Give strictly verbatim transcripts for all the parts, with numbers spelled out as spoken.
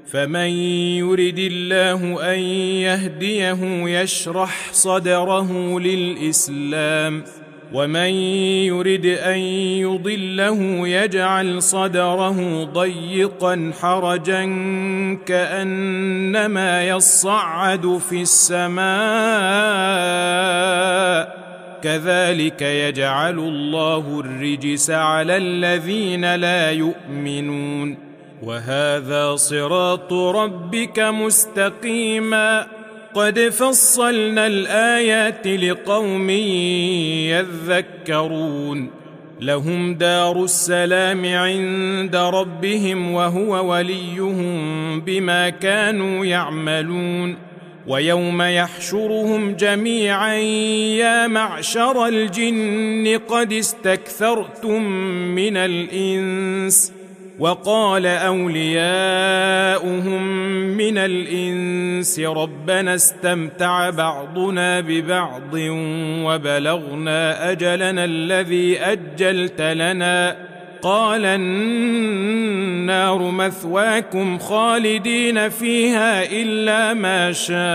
فمن يرد الله أن يهديه يشرح صدره للإسلام ومن يرد أن يضله يجعل صدره ضيقا حرجا كأنما يصعد في السماء كذلك يجعل الله الرجس على الذين لا يؤمنون وهذا صراط ربك مستقيما قد فصلنا الآيات لقوم يذكرون لهم دار السلام عند ربهم وهو وليهم بما كانوا يعملون ويوم يحشرهم جميعا يا معشر الجن قد استكثرتم من الإنس وقال أولياؤهم من الإنس ربنا استمتع بعضنا ببعض وبلغنا أجلنا الذي أجلت لنا قال النار مثواكم خالدين فيها إلا ما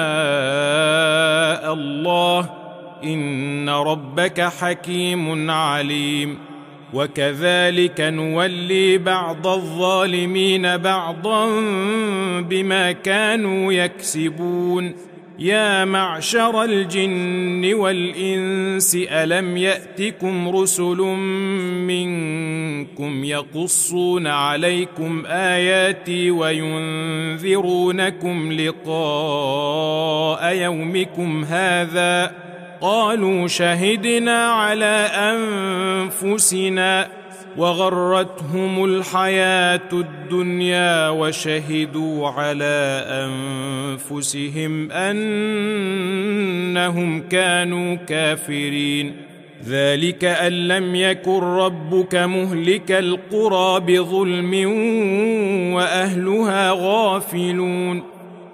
شاء الله إن ربك حكيم عليم وكذلك نولي بعض الظالمين بعضا بما كانوا يكسبون يا معشر الجن والإنس ألم يأتكم رسل منكم يقصون عليكم آياتي وينذرونكم لقاء يومكم هذا قالوا شهدنا على أنفسنا وغرتهم الحياة الدنيا وشهدوا على أنفسهم أنهم كانوا كافرين ذلك أن لم يكن ربك مهلك القرى بظلم وأهلها غافلون